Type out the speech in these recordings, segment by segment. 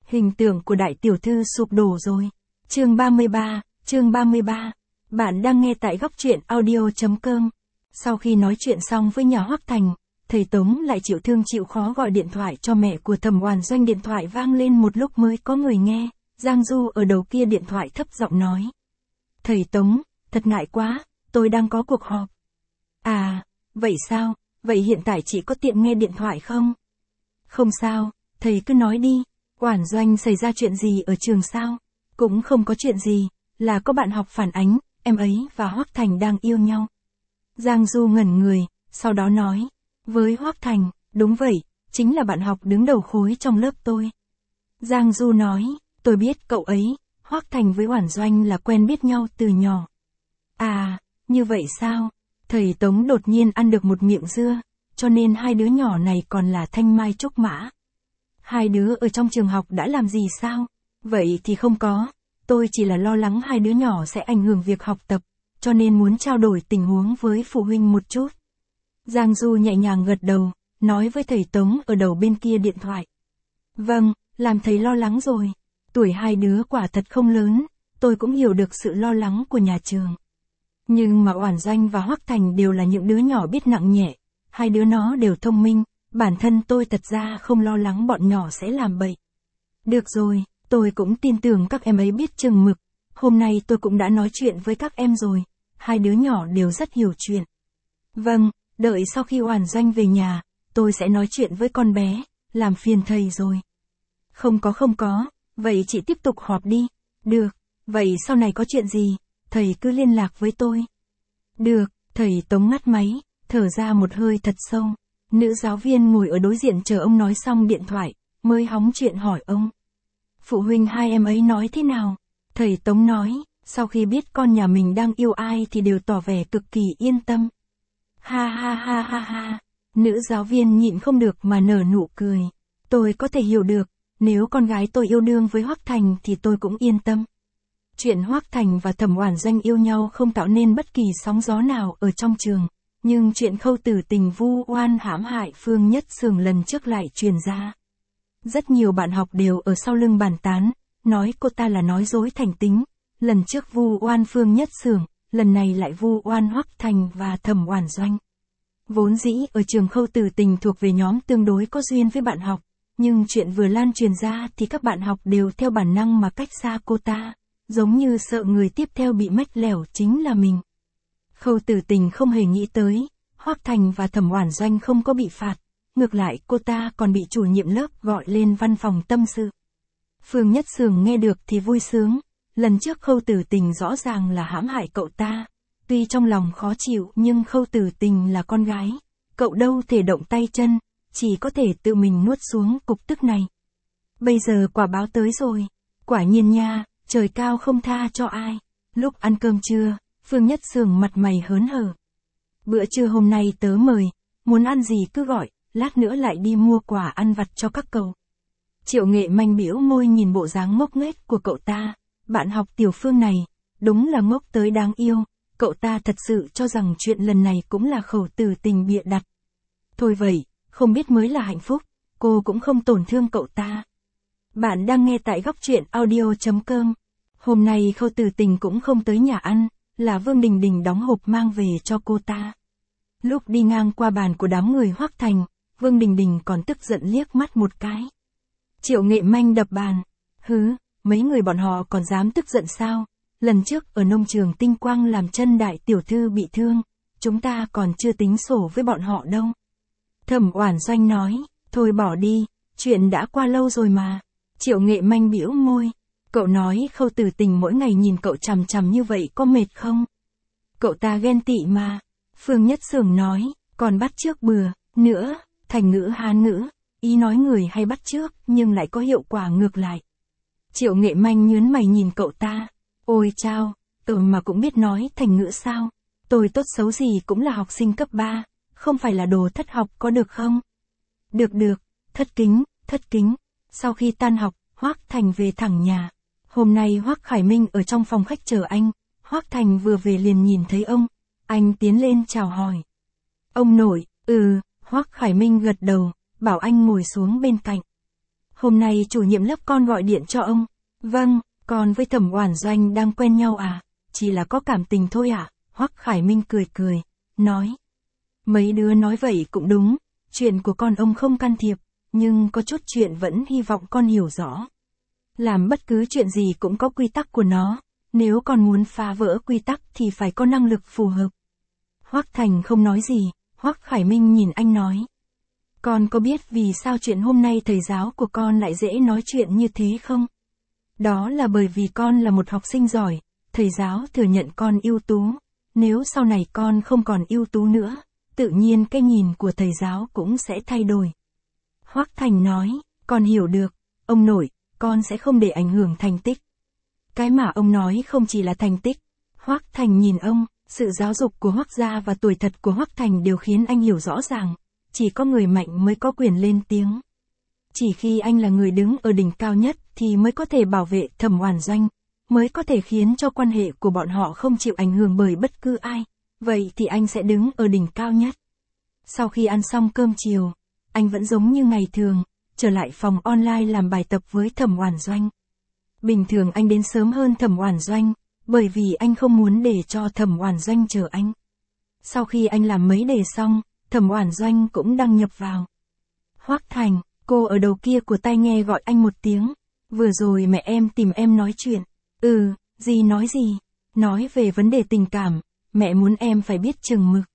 Hình tượng của đại tiểu thư sụp đổ rồi. Chương 33. Bạn đang nghe tại góc truyện audio.com. Sau khi nói chuyện xong với nhà Hoắc Thành, thầy Tống lại chịu thương chịu khó gọi điện thoại cho mẹ của Thẩm Oản Doanh. Điện thoại vang lên một lúc mới có người nghe, Giang Du ở đầu kia điện thoại thấp giọng nói. Thầy Tống, thật ngại quá, tôi đang có cuộc họp. À, vậy sao, vậy hiện tại chị có tiện nghe điện thoại không? Không sao, thầy cứ nói đi. Oản Doanh xảy ra chuyện gì ở trường sao? Cũng không có chuyện gì, là có bạn học phản ánh, em ấy và Hoắc Thành đang yêu nhau. Giang Du ngẩn người, sau đó nói, với Hoắc Thành, đúng vậy, chính là bạn học đứng đầu khối trong lớp tôi. Giang Du nói, tôi biết cậu ấy, Hoắc Thành với Oản Doanh là quen biết nhau từ nhỏ. À, như vậy sao? Thầy Tống đột nhiên ăn được một miệng dưa, cho nên hai đứa nhỏ này còn là thanh mai trúc mã. Hai đứa ở trong trường học đã làm gì sao? Vậy thì không có, tôi chỉ là lo lắng hai đứa nhỏ sẽ ảnh hưởng việc học tập, cho nên muốn trao đổi tình huống với phụ huynh một chút. Giang Du nhẹ nhàng gật đầu, nói với thầy Tống ở đầu bên kia điện thoại. Vâng, làm thầy lo lắng rồi. Tuổi hai đứa quả thật không lớn, tôi cũng hiểu được sự lo lắng của nhà trường. Nhưng mà Oản Doanh và Hoắc Thành đều là những đứa nhỏ biết nặng nhẹ, hai đứa nó đều thông minh, bản thân tôi thật ra không lo lắng bọn nhỏ sẽ làm bậy. Được rồi, tôi cũng tin tưởng các em ấy biết chừng mực, hôm nay tôi cũng đã nói chuyện với các em rồi, hai đứa nhỏ đều rất hiểu chuyện. Vâng, đợi sau khi Oản Doanh về nhà, tôi sẽ nói chuyện với con bé, làm phiền thầy rồi. Không có, vậy chị tiếp tục họp đi. Được, vậy sau này có chuyện gì, thầy cứ liên lạc với tôi. Được, thầy Tống ngắt máy, thở ra một hơi thật sâu. Nữ giáo viên ngồi ở đối diện chờ ông nói xong điện thoại, mới hóng chuyện hỏi ông. Phụ huynh hai em ấy nói thế nào? Thầy Tống nói, sau khi biết con nhà mình đang yêu ai thì đều tỏ vẻ cực kỳ yên tâm. Ha. Nữ giáo viên nhịn không được mà nở nụ cười. Tôi có thể hiểu được, nếu con gái tôi yêu đương với Hoắc Thành thì tôi cũng yên tâm. Chuyện Hoắc Thành và Thẩm Oản Doanh yêu nhau không tạo nên bất kỳ sóng gió nào ở trong trường, nhưng chuyện Khâu Tử Tình vu oan hãm hại Phương Nhất Xưởng lần trước lại truyền ra. Rất nhiều bạn học đều ở sau lưng bàn tán, nói cô ta là nói dối thành tính, lần trước vu oan Phương Nhất Xưởng, lần này lại vu oan Hoắc Thành và Thẩm Oản Doanh. Vốn dĩ ở trường Khâu Tử Tình thuộc về nhóm tương đối có duyên với bạn học, nhưng chuyện vừa lan truyền ra thì các bạn học đều theo bản năng mà cách xa cô ta, giống như sợ người tiếp theo bị mách lẻo chính là mình. Khâu Tử Tình không hề nghĩ tới, Hoắc Thành và Thẩm Oản Doanh không có bị phạt, ngược lại cô ta còn bị chủ nhiệm lớp gọi lên văn phòng tâm sự. Phương Nhất Xưởng nghe được thì vui sướng, lần trước Khâu Tử Tình rõ ràng là hãm hại cậu ta, tuy trong lòng khó chịu nhưng Khâu Tử Tình là con gái, cậu đâu thể động tay chân, chỉ có thể tự mình nuốt xuống cục tức này. Bây giờ quả báo tới rồi, quả nhiên nha, trời cao không tha cho ai. Lúc ăn cơm trưa, Phương Nhất Xưởng mặt mày hớn hở. Bữa trưa hôm nay tớ mời, muốn ăn gì cứ gọi, lát nữa lại đi mua quà ăn vặt cho các cậu. Triệu Nghệ Manh bĩu môi nhìn bộ dáng ngốc nghếch của cậu ta, bạn học Tiểu Phương này, đúng là ngốc tới đáng yêu, cậu ta thật sự cho rằng chuyện lần này cũng là Khâu Tử Tình bịa đặt. Thôi vậy, không biết mới là hạnh phúc, cô cũng không tổn thương cậu ta. Bạn đang nghe tại góc truyện audio.com. Hôm nay Khâu Tử Tình cũng không tới nhà ăn, là Vương Đình Đình đóng hộp mang về cho cô ta. Lúc đi ngang qua bàn của đám người Hoắc Thành, Vương Đình Đình còn tức giận liếc mắt một cái. Triệu Nghệ Manh đập bàn. Hứ, mấy người bọn họ còn dám tức giận sao? Lần trước ở nông trường Tinh Quang làm chân đại tiểu thư bị thương, chúng ta còn chưa tính sổ với bọn họ đâu. Thẩm Oản Doanh nói, thôi bỏ đi, chuyện đã qua lâu rồi mà. Triệu Nghệ Manh bĩu môi. Cậu nói Khâu Tử Tình mỗi ngày nhìn cậu chằm chằm như vậy có mệt không? Cậu ta ghen tị mà. Phương Nhất Xưởng nói, còn bắt chước bừa, nữa, thành ngữ Hán ngữ, ý nói người hay bắt chước nhưng lại có hiệu quả ngược lại. Triệu Nghệ Manh nhướng mày nhìn cậu ta. Ôi chao, mà cũng biết nói thành ngữ sao? Tôi tốt xấu gì cũng là học sinh cấp 3, không phải là đồ thất học có được không? Được, thất kính. Sau khi tan học, Hoắc Thành về thẳng nhà. Hôm nay Hoắc Khải Minh ở trong phòng khách chờ anh, Hoắc Thành vừa về liền nhìn thấy ông, anh tiến lên chào hỏi. Ông nội, Hoắc Khải Minh gật đầu, bảo anh ngồi xuống bên cạnh. Hôm nay chủ nhiệm lớp con gọi điện cho ông. Vâng, con với Thẩm Oản Doanh đang quen nhau à? Chỉ là có cảm tình thôi à? Hoắc Khải Minh cười cười, nói. Mấy đứa nói vậy cũng đúng, chuyện của con ông không can thiệp, nhưng có chút chuyện vẫn hy vọng con hiểu rõ. Làm bất cứ chuyện gì cũng có quy tắc của nó, nếu con muốn phá vỡ quy tắc thì phải có năng lực phù hợp. Hoắc Thành không nói gì, Hoắc Khải Minh nhìn anh nói. Con có biết vì sao chuyện hôm nay thầy giáo của con lại dễ nói chuyện như thế không? Đó là bởi vì con là một học sinh giỏi, thầy giáo thừa nhận con ưu tú. Nếu sau này con không còn ưu tú nữa, tự nhiên cái nhìn của thầy giáo cũng sẽ thay đổi. Hoắc Thành nói, con hiểu được, ông nội, con sẽ không để ảnh hưởng thành tích. Cái mà ông nói không chỉ là thành tích. Hoắc Thành nhìn ông, sự giáo dục của Hoắc gia và tuổi thật của Hoắc Thành đều khiến anh hiểu rõ ràng, chỉ có người mạnh mới có quyền lên tiếng. Chỉ khi anh là người đứng ở đỉnh cao nhất thì mới có thể bảo vệ Thẩm Oản Doanh, mới có thể khiến cho quan hệ của bọn họ không chịu ảnh hưởng bởi bất cứ ai, vậy thì anh sẽ đứng ở đỉnh cao nhất. Sau khi ăn xong cơm chiều, anh vẫn giống như ngày thường, trở lại phòng online làm bài tập với Thẩm Oản Doanh. Bình thường anh đến sớm hơn Thẩm Oản Doanh, bởi vì anh không muốn để cho Thẩm Oản Doanh chờ anh. Sau khi anh làm mấy đề xong, Thẩm Oản Doanh cũng đăng nhập vào. Hoắc Thành, cô ở đầu kia của tai nghe gọi anh một tiếng. Vừa rồi mẹ em tìm em nói chuyện. Gì nói gì? Nói về vấn đề tình cảm, mẹ muốn em phải biết chừng mực.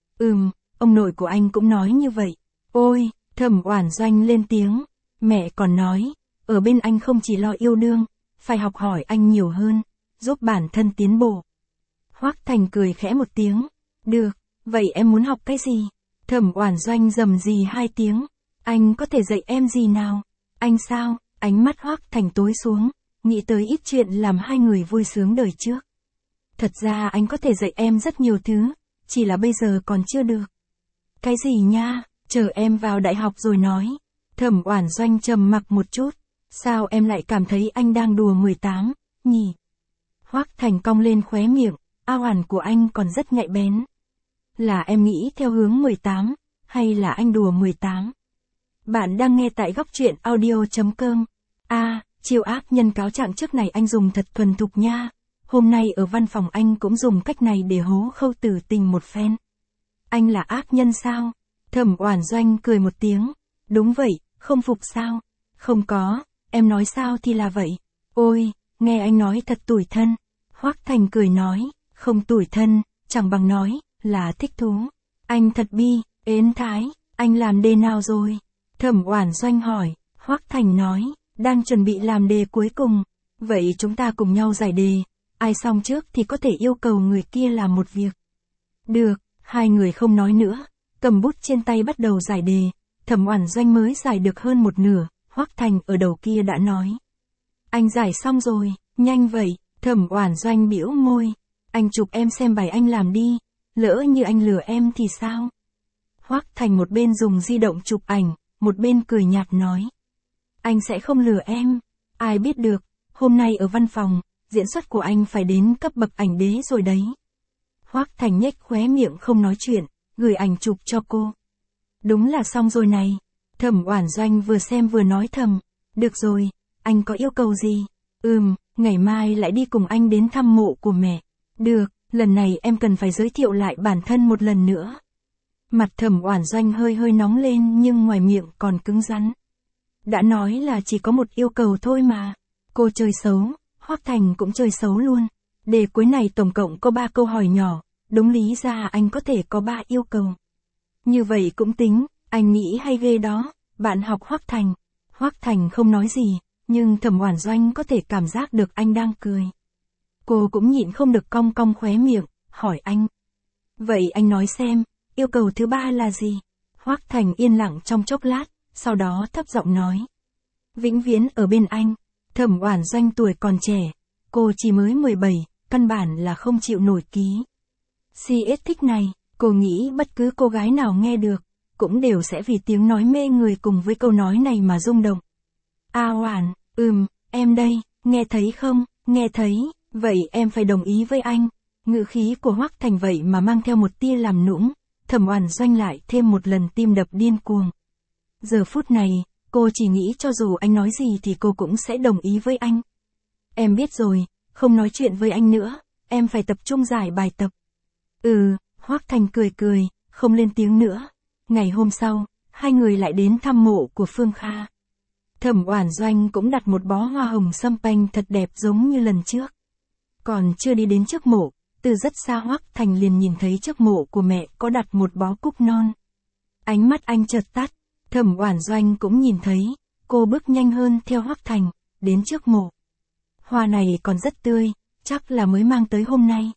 Ông nội của anh cũng nói như vậy. Ôi, Thẩm Oản Doanh lên tiếng. Mẹ còn nói, ở bên anh không chỉ lo yêu đương, phải học hỏi anh nhiều hơn, giúp bản thân tiến bộ. Hoắc Thành cười khẽ một tiếng. Được, vậy em muốn học cái gì? Thẩm Oản Doanh rầm rì 2 tiếng. Anh có thể dạy em gì nào? Anh sao? Ánh mắt Hoắc Thành tối xuống, nghĩ tới ít chuyện làm hai người vui sướng đời trước. Thật ra anh có thể dạy em rất nhiều thứ, chỉ là bây giờ còn chưa được. Cái gì nha? Chờ em vào đại học rồi nói. Thẩm Oản Doanh trầm mặc một chút. Sao em lại cảm thấy anh đang đùa 18, nhỉ? Hoắc Thành cong lên khóe miệng, ao ản của anh còn rất nhạy bén. Là em nghĩ theo hướng 18, hay là anh đùa 18? Bạn đang nghe tại góc truyện audio.com. Chiêu ác nhân cáo trạng trước này anh dùng thật thuần thục nha. Hôm nay ở văn phòng anh cũng dùng cách này để hố Khâu Tử Tình một phen. Anh là ác nhân sao? Thẩm Oản Doanh cười một tiếng. Đúng vậy, không phục sao? Không có, em nói sao thì là vậy. Ôi, nghe anh nói thật tủi thân. Hoắc Thành cười nói, không tủi thân, chẳng bằng nói là thích thú. Anh thật ến thái, anh làm đề nào rồi? Thẩm Oản Doanh hỏi. Hoắc Thành nói, đang chuẩn bị làm đề cuối cùng. Vậy chúng ta cùng nhau giải đề, ai xong trước thì có thể yêu cầu người kia làm một việc. Được, hai người không nói nữa, cầm bút trên tay bắt đầu giải đề. Thẩm Oản Doanh mới giải được hơn một nửa, Hoắc Thành ở đầu kia đã nói. Anh giải xong rồi, nhanh vậy. Thẩm Oản Doanh bĩu môi. Anh chụp em xem bài anh làm đi, lỡ như anh lừa em thì sao? Hoắc Thành một bên dùng di động chụp ảnh, một bên cười nhạt nói. Anh sẽ không lừa em, ai biết được, hôm nay ở văn phòng, diễn xuất của anh phải đến cấp bậc ảnh đế rồi đấy. Hoắc Thành nhếch khóe miệng không nói chuyện, gửi ảnh chụp cho cô. Đúng là xong rồi này. Thẩm Oản Doanh vừa xem vừa nói thầm. Được rồi, anh có yêu cầu gì? Ngày mai lại đi cùng anh đến thăm mộ của mẹ. Được, lần này em cần phải giới thiệu lại bản thân một lần nữa. Mặt Thẩm Oản Doanh hơi nóng lên nhưng ngoài miệng còn cứng rắn. Đã nói là chỉ có một yêu cầu thôi mà. Cô chơi xấu, Hoắc Thành cũng chơi xấu luôn. Đề cuối này tổng cộng có 3 câu hỏi nhỏ, đúng lý ra anh có thể có 3 yêu cầu. Như vậy cũng tính, anh nghĩ hay ghê đó, bạn học Hoắc Thành. Hoắc Thành không nói gì, nhưng Thẩm Oản Doanh có thể cảm giác được anh đang cười. Cô cũng nhịn không được cong cong khóe miệng, hỏi anh. Vậy anh nói xem, yêu cầu thứ 3 là gì? Hoắc Thành yên lặng trong chốc lát, sau đó thấp giọng nói. Vĩnh viễn ở bên anh. Thẩm Oản Doanh tuổi còn trẻ, cô chỉ mới 17, căn bản là không chịu nổi ký. CS thích này, cô nghĩ bất cứ cô gái nào nghe được, cũng đều sẽ vì tiếng nói mê người cùng với câu nói này mà rung động. Oản, em đây, nghe thấy không, nghe thấy, vậy em phải đồng ý với anh. Ngữ khí của Hoắc Thành vậy mà mang theo một tia làm nũng, Thẩm Oản Doanh lại thêm một lần tim đập điên cuồng. Giờ phút này, Cô chỉ nghĩ cho dù anh nói gì thì cô cũng sẽ đồng ý với anh. Em biết rồi, không nói chuyện với anh nữa, em phải tập trung giải bài tập. Hoắc Thành cười cười, không lên tiếng nữa. Ngày hôm sau, hai người lại đến thăm mộ của Phương Kha. Thẩm Oản Doanh cũng đặt một bó hoa hồng sâm panh thật đẹp giống như lần trước. Còn chưa đi đến trước mộ, từ rất xa Hoắc Thành liền nhìn thấy trước mộ của mẹ có đặt một bó cúc non. Ánh mắt anh chợt tắt, Thẩm Oản Doanh cũng nhìn thấy, cô bước nhanh hơn theo Hoắc Thành, đến trước mộ. Hoa này còn rất tươi, chắc là mới mang tới hôm nay.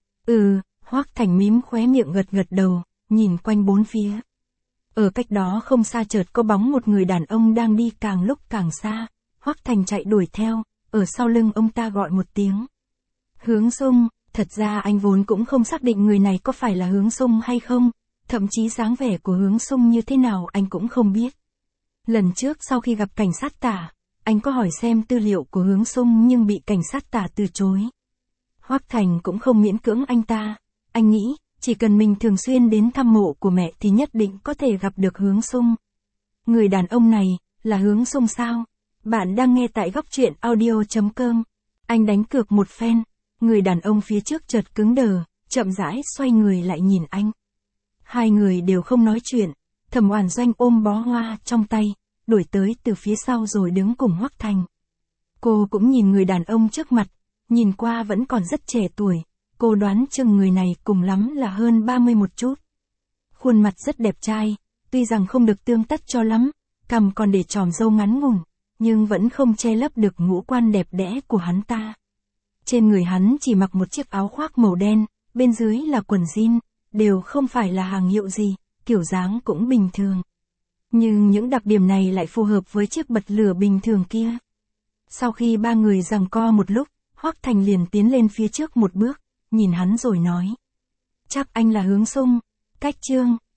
Hoắc Thành mím khóe miệng gật gật đầu, nhìn quanh bốn phía. Ở cách đó không xa chợt có bóng một người đàn ông đang đi càng lúc càng xa, Hoắc Thành chạy đuổi theo, ở sau lưng ông ta gọi một tiếng. Hướng Sung, thật ra anh vốn cũng không xác định người này có phải là Hướng Sung hay không, thậm chí dáng vẻ của Hướng Sung như thế nào anh cũng không biết. Lần trước sau khi gặp cảnh sát Tả, anh có hỏi xem tư liệu của Hướng Sung nhưng bị cảnh sát Tả từ chối. Hoắc Thành cũng không miễn cưỡng anh ta, anh nghĩ, chỉ cần mình thường xuyên đến thăm mộ của mẹ thì nhất định có thể gặp được Hướng Sung. Người đàn ông này, là Hướng Sung sao? Bạn đang nghe tại góc truyện audio.com. Anh đánh cược một phen, người đàn ông phía trước chợt cứng đờ, chậm rãi xoay người lại nhìn anh. Hai người đều không nói chuyện, Thẩm Oản Doanh ôm bó hoa trong tay, đuổi tới từ phía sau rồi đứng cùng Hoắc Thành. Cô cũng nhìn người đàn ông trước mặt, nhìn qua vẫn còn rất trẻ tuổi, cô đoán chừng người này cùng lắm là hơn 30 một chút. Khuôn mặt rất đẹp trai, tuy rằng không được tươm tất cho lắm, cằm còn để chòm râu ngắn ngủn, nhưng vẫn không che lấp được ngũ quan đẹp đẽ của hắn ta. Trên người hắn chỉ mặc một chiếc áo khoác màu đen, bên dưới là quần jean, đều không phải là hàng hiệu gì, kiểu dáng cũng bình thường. Nhưng những đặc điểm này lại phù hợp với chiếc bật lửa bình thường kia. Sau khi ba người giằng co một lúc, Hoắc Thành liền tiến lên phía trước một bước, nhìn hắn rồi nói. Chắc anh là Hướng Sung, cách Trương,